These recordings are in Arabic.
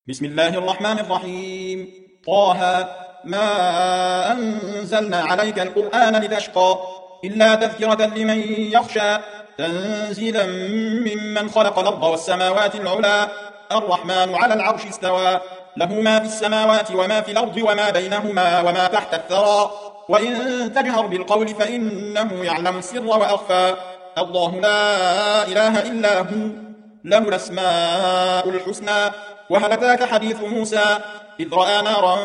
بسم الله الرحمن الرحيم طه ما أنزلنا عليك القرآن لتشقى إلا تذكرة لمن يخشى تنزيلا ممن خلق الأرض والسماوات العلى الرحمن على العرش استوى له ما في السماوات وما في الأرض وما بينهما وما تحت الثرى وإن تجهر بالقول فإنه يعلم السر وأخفى الله لا إله إلا هو له الأسماء الحسنى وهل أتاك حديث موسى إذ رأى نارا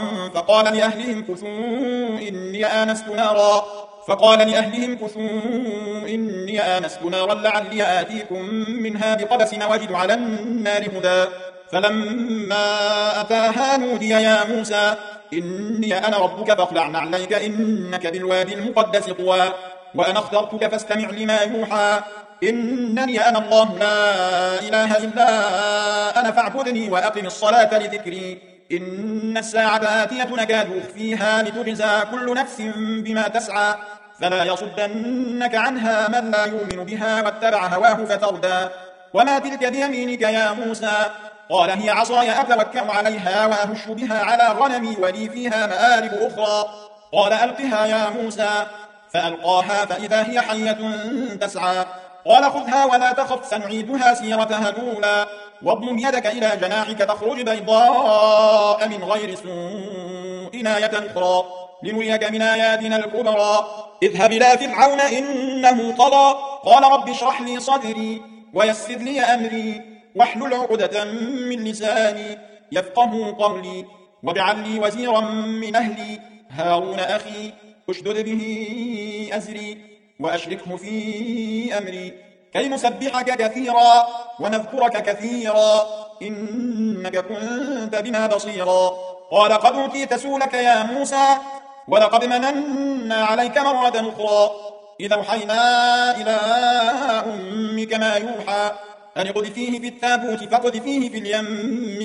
فقال لأهلهم كثوا إني آنست نارا لعلي آتيكم منها بقبس وجد على النار هدى فلما أتاها نودي يا موسى إني أنا ربك فاخلع نعليك إنك بالوادي المقدس طوى وأنا اخترتك فاستمع لما يوحى إنني أنا الله لا إله إلا أنا فاعبدني وأقم الصلاة لذكري إن الساعة آتية نكاد أخفيها لتجزى كل نفس بما تسعى فلا يصدنك عنها من لا يؤمن بها واتبع هواه فتردى وما تلك بيمينك يا موسى قال هي عصاي أتوكأ عليها وأهش بها على غنمي ولي فيها مآرب أخرى قال ألقها يا موسى فألقاها فإذا هي حية تسعى قال خذها ولا تخف سنعيدها سيرتها الأولى واضمم يدك إلى جناحك تخرج بيضاء من غير سوء آية أخرى لنريك من آياتنا الكبرى اذهب إلى فرعون إنه طغى قال رب اشرح لي صدري ويسر لي أمري واحلل عقدة من لساني يفقه قولي واجعل لي وزيرا من أهلي هارون أخي اشدد به أزري وأشركه في أمري كي نسبحك كثيرا ونذكرك كثيرا إنك كنت بنا بصيرا قال قد أوتيت سؤلك يا موسى ولقد مننا عليك مرة أخرى إذا أوحينا إلى أمك ما يوحى أن اقذفيه في التابوت فاقذفيه في اليم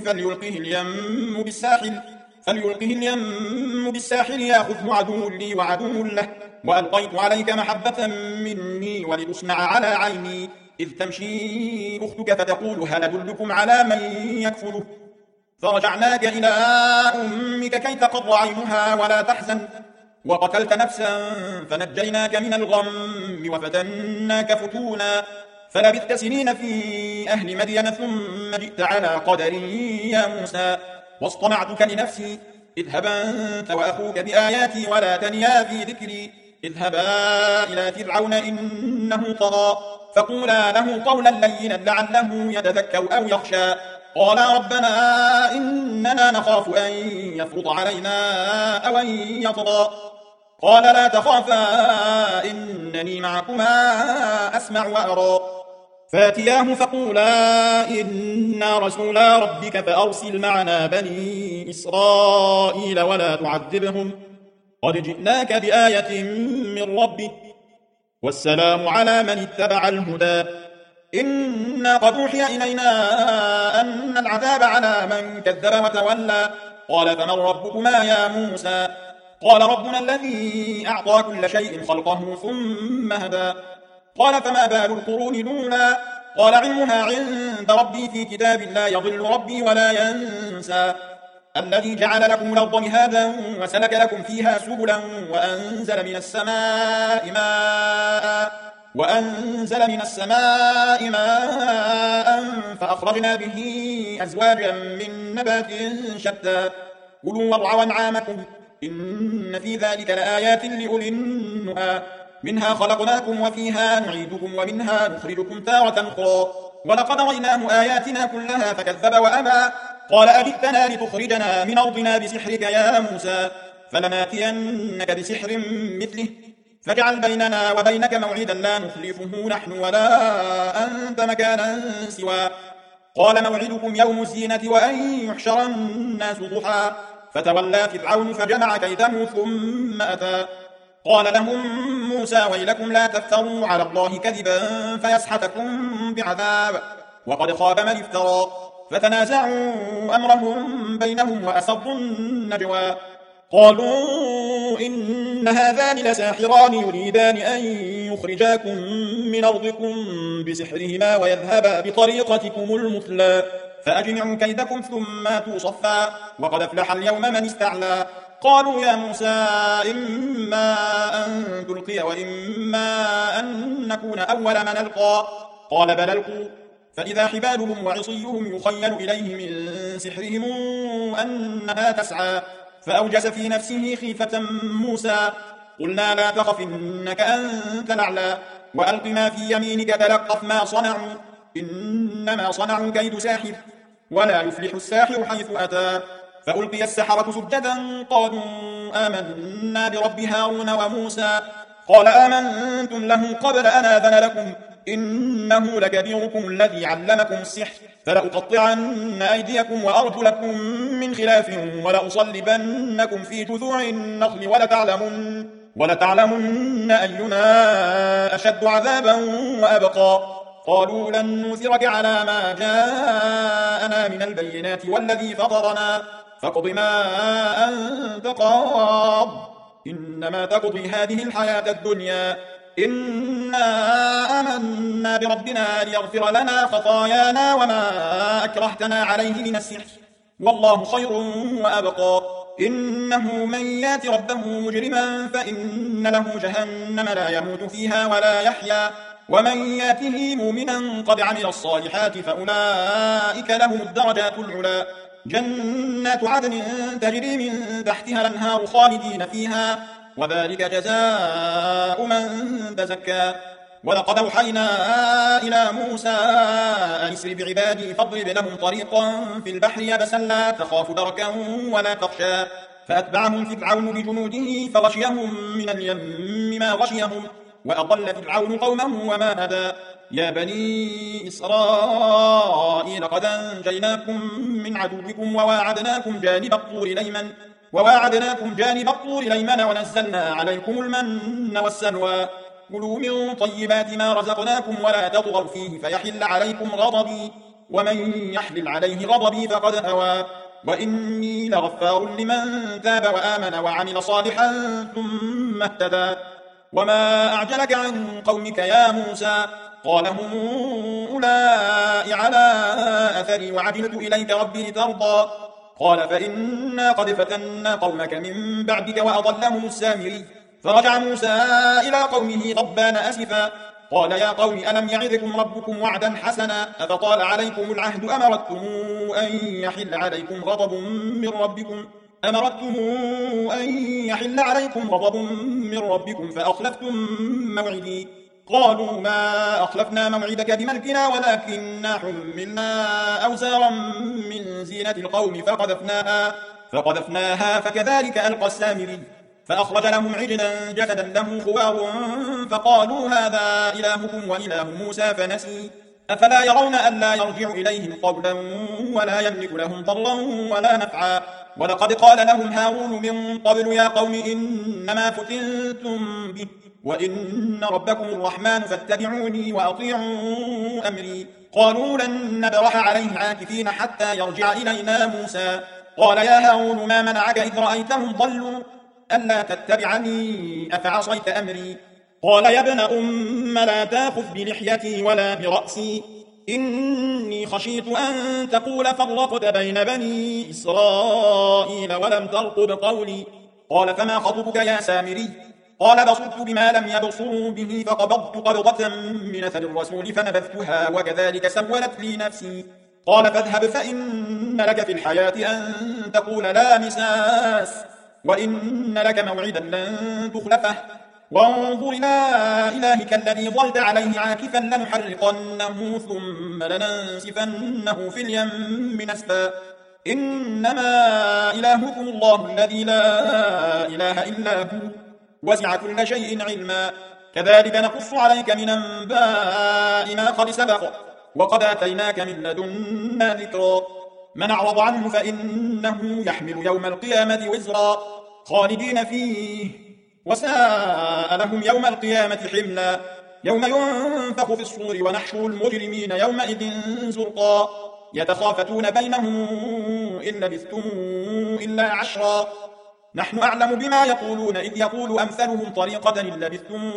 فليلقه اليم بالساحل يأخذه عدو لي وعدو له وألقيت عليك محبة مني ولتصنع على عيني إذ تمشي أختك فتقول هل أدلكم على من يكفله فرجعناك إلى أمك كي تقر عينها ولا تحزن وقتلت نفسا فنجيناك من الغم وفتناك فتونا فلبثت سنين في أهل مدين ثم جئت على قدر يا موسى واصطنعتك لنفسي اذهبا أنت وأخوك بآياتي ولا تنيا في ذكري اذهبا إلى فرعون إنه طغى فقولا له قولا لينا لعله يتذكر أو يخشى قالا ربنا إننا نخاف أن يفرط علينا أو أن يطغى قال لا تخافا إنني معكما أسمع وأرى فاتياه فقولا إنا رسولا ربك فأرسل معنا بني إسرائيل ولا تعذبهم قد جئناك بآية من ربك والسلام على من اتبع الهدى إنا قد أوحي إلينا أن العذاب على من كذب وتولى قال فمن ربكما يا موسى قال ربنا الذي أعطى كل شيء خلقه ثم هدى قال فما بال القرون الأولى قال علمها عند ربي في كتاب لا يضل ربي ولا ينسى الذي جعل لكم الأرض مهادا وسلك لكم فيها سبلا وأنزل من السماء ماء فأخرجنا به أزواجا من نبات شتى كلوا وارعوا أنعامكم إن في ذلك لآيات لأولي النهى منها خلقناكم وفيها نعيدكم ومنها نخرجكم تارة أخرى ولقد رأيناه آياتنا كلها فكذب وأبى قال أجئتنا لتخرجنا من أرضنا بسحرك يا موسى فلناتينك بسحر مثله فاجعل بيننا وبينك موعدا لا نخلفه نحن ولا أنت مكانا سوى قال موعدكم يوم الزينة وأن يحشر الناس ضحى فتولى فرعون فجمع كيده ثم أتى قال لهم موسى ويلكم لا تفتروا على الله كذبا فيسحتكم بعذاب وقد خاب من افترى فتنازعوا أمرهم بينهم وأسروا النجوى قالوا إن هذان لساحران يريدان أن يخرجاكم من أرضكم بسحرهما ويذهبا بطريقتكم المثلى فأجمعوا كيدكم ثم أتوا صفا وقد أفلح اليوم من استعلى قالوا يا موسى إما أن تلقي وإما أن نكون أول من ألقى قال بل ألقوا فإذا حبالهم وعصيهم يخيل إليه من سحرهم أنها تسعى فأوجس في نفسه خيفة موسى قلنا لا تخف إنك أنت الأعلى وألق ما في يمينك تلقف ما صنعوا إنما صنعوا كيد ساحر ولا يفلح الساحر حيث أتى فألقي السحرة سجدا قالوا آمنا برب هارون وموسى قال آمنتم له قبل أن آذن لكم إنه لكبيركم الذي علمكم السحر فلأقطعن أيديكم وأرجلكم من خلاف ولأصلبنكم في جذوع النخل ولتعلمن أينا أشد عذابا وأبقى قالوا لن نؤثرك على ما جاءنا من البينات والذي فطرنا فاقض ما أنت قاض إنما تقضي هذه الحياة الدنيا إنا آمنا بربنا ليغفر لنا خطايانا وما أكرهتنا عليه من السحر والله خير وأبقى إنه من يات ربه مجرما فإن له جهنم لا يموت فيها ولا يحيا ومن ياته مؤمنا قد عمل الصالحات فأولئك لهم الدرجات العلى جنات عدن تجري من تحتها الأنهار خالدين فيها وذلك جزاء من تزكى ولقد أوحينا إلى موسى أن اسر بعبادي فاضرب لهم طريقا في البحر يبسا لا تخاف دركا ولا تخشى فأتبعهم فرعون بجنوده فغشيهم من اليم ما غشيهم وأضل فرعون قومه وما هدى يا بني إسرائيل قد أنجيناكم من عدوكم وواعدناكم جانب الطور الأيمن ونزلنا عليكم المن والسلوى كلوا من طيبات ما رزقناكم ولا تطغوا فيه فيحل عليكم غضبي ومن يحلل عليه غضبي فقد هوى وإني لغفار لمن تاب وآمن وعمل صالحا ثم اهتدى وما أعجلك عن قومك يا موسى قال هم أولئك على أثري وعجلت إليك ربي لترضى قال فإنا قد فتنا قومك من بعدك وأضلهم السامري فرجع موسى إلى قومه غضبان أسفا قال يا قوم ألم يعظكم ربكم وعدا حسنا أفطال عليكم العهد أمرتم أن يحل عليكم غضب من ربكم فأخلفتم موعدي قالوا ما أخلفنا موعدك بملكنا ولكننا حملنا أوزارا من زينة القوم فقذفناها فكذلك ألقى السامري فأخرج لهم عجلا جسدا له خوار فقالوا هذا إلهكم وإله موسى فنسي أفلا يرون ألا يرجع إليهم قولا ولا يملك لهم ضرا ولا نفعا ولقد قال لهم هارون من قبل يا قوم إنما فتنتم به وإن ربكم الرحمن فاتبعوني وأطيعوا أمري قالوا لن نبرح عليه عاكفين حتى يرجع إلينا موسى قال يا هارون ما منعك إذ رأيتهم ضلوا ألا تتبعني أفعصيت أمري قال يا ابن أم لا تأخذ بلحيتي ولا برأسي إني خشيت أن تقول فرقت بين بني إسرائيل ولم ترقب قولي قال فما خطبك يا سامري قال بصرت بما لم يبصروا به فقبضت قبضة من أثر الرسول فنبذتها وكذلك سولت لي نفسي قال فاذهب فإن لك في الحياة أن تقول لا مساس وإن لك موعدا لن تخلفه وانظر إلى إلهك الذي ظلت عليه عاكفا لنحرقنه ثم لننسفنه في اليم نسفا إنما إلهكم الله الذي لا إله إلا هو وسع كل شيء علما كذلك نقص عليك من أنباء ما قد سبق وقد آتيناك من لدنا ذكرا من أعرض عنه فإنه يحمل يوم القيامة وزرا خالدين فيه وساء لهم يوم القيامة حملا يوم ينفخ في الصور ونحشر المجرمين يومئذ زرقا يتخافتون بينهم إن لبثتم إلا عشرا نحن أعلم بما يقولون إذ يقول أمثلهم طريقة إن لبثتم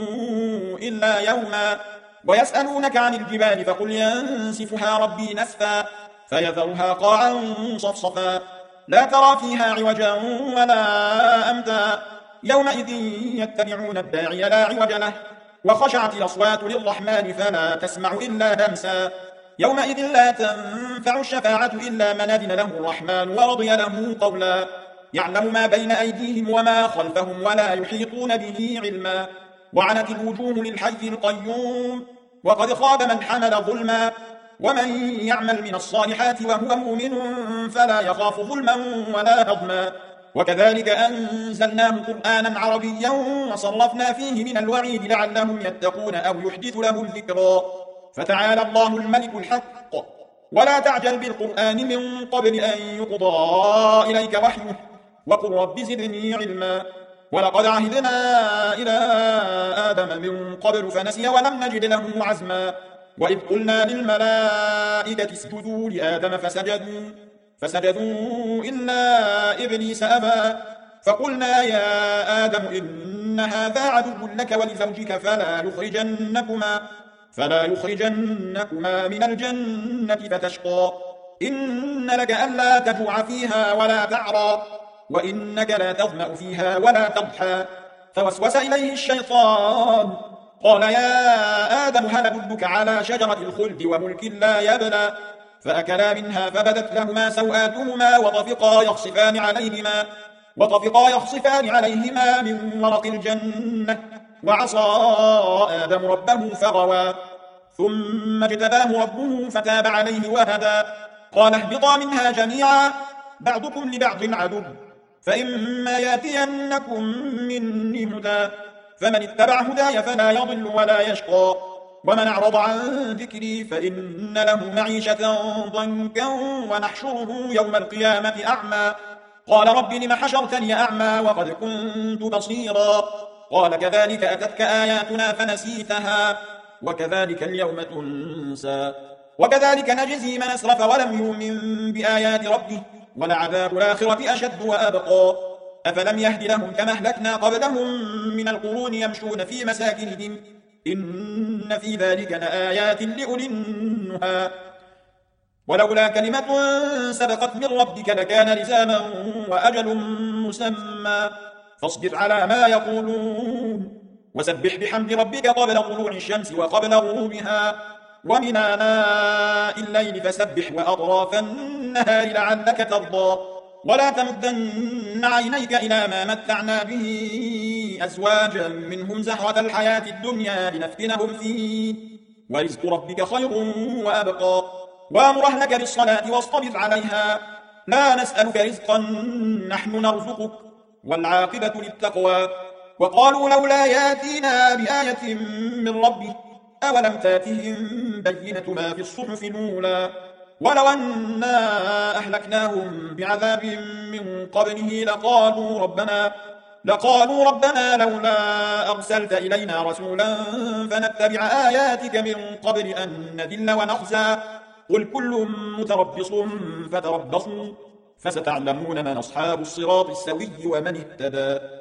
إلا يوما ويسألونك عن الجبال فقل ينسفها ربي نسفا فيذرها قاعا صفصفا لا ترى فيها عوجا ولا أمتا يومئذ يتبعون الداعي لا عوج له وخشعت الأصوات للرحمن فلا تسمع إلا همسا يومئذ لا تنفع الشفاعة إلا من أذن له الرحمن ورضي له قولا يعلم ما بين أيديهم وما خلفهم ولا يحيطون به علما وعنت الوجوه للحي القيوم وقد خاب من حمل ظلما ومن يعمل من الصالحات وهو مؤمن فلا يخاف ظلما ولا هضما وكذلك أنزلناه قرآنا عربيا وصرفنا فيه من الوعيد لعلهم يتقون أو يحدث لهم ذكرا فتعالى الله الملك الحق ولا تعجل بالقرآن من قبل أن يقضى إليك وحيه وقل رب زدني علما ولقد عهدنا إلى آدم من قبل فنسي ولم نجد له عزما وإذ قلنا للملائكة اسجدوا لآدم فسجدوا إلا إبليس أبى فقلنا يا آدم إن هذا عدو لك ولزوجك فلا يخرجنكما من الجنة فتشقى إن لك ألا تجوع فيها ولا تعرى وإنك لا تظمأ فيها ولا تضحى فوسوس إليه الشيطان قال يا آدم هل أدلك على شجرة الخلد وملك لا يبلى فأكلا منها فبدت لهما سوآتهما وطفقا يخصفان عليهما من ورق الجنة وعصى آدم ربه فغوى ثم اجتباه ربه فتاب عليه وهدى قال اهبطا منها جميعا بعضكم لبعض عدو فإما يأتينكم مني هدى فمن اتبع هداي فلا يضل ولا يشقى ومن أعرض عن ذكري فإن له معيشة ضنكا ونحشره يوم القيامة أعمى قال رب لم حشرتني أعمى وقد كنت بصيرا قال كذلك أتتك آياتنا فنسيتها وكذلك اليوم تنسى وكذلك نجزي من أسرف ولم يؤمن بآيات ربه ولعذاب الآخرة أشد وأبقى أفلم يهد لهم كما أهلكنا قبلهم من القرون يمشون في مساكنهم إن في ذلك لآيات لأولي النهى ولولا كلمة سبقت من ربك لكان لزاما وأجل مسمى فاصبر على ما يقولون وسبح بحمد ربك قبل طلوع الشمس وقبل غروبها ومن آناء الليل فسبح وأطراف النهار لعلك ترضى ولا تمدن عينيك إلى ما متعنا به أزواجا منهم زهرة الحياة الدنيا لنفتنهم فيه ورزق ربك خير وأبقى وأمر أهلك بالصلاة واصطبر عليها لا نسألك رزقا نحن نرزقك والعاقبة للتقوى وقالوا لولا ياتينا بآية من ربه أولم تاتهم بينة ما في الصحف الأولى ولو أنا أهلكناهم بعذاب من قبله لقالوا ربنا لولا أرسلت إلينا رسولا فنتبع آياتك من قبل أن نذل ونخزى قل كل متربص فتربصوا فستعلمون من أصحاب الصراط السوي ومن اهتدى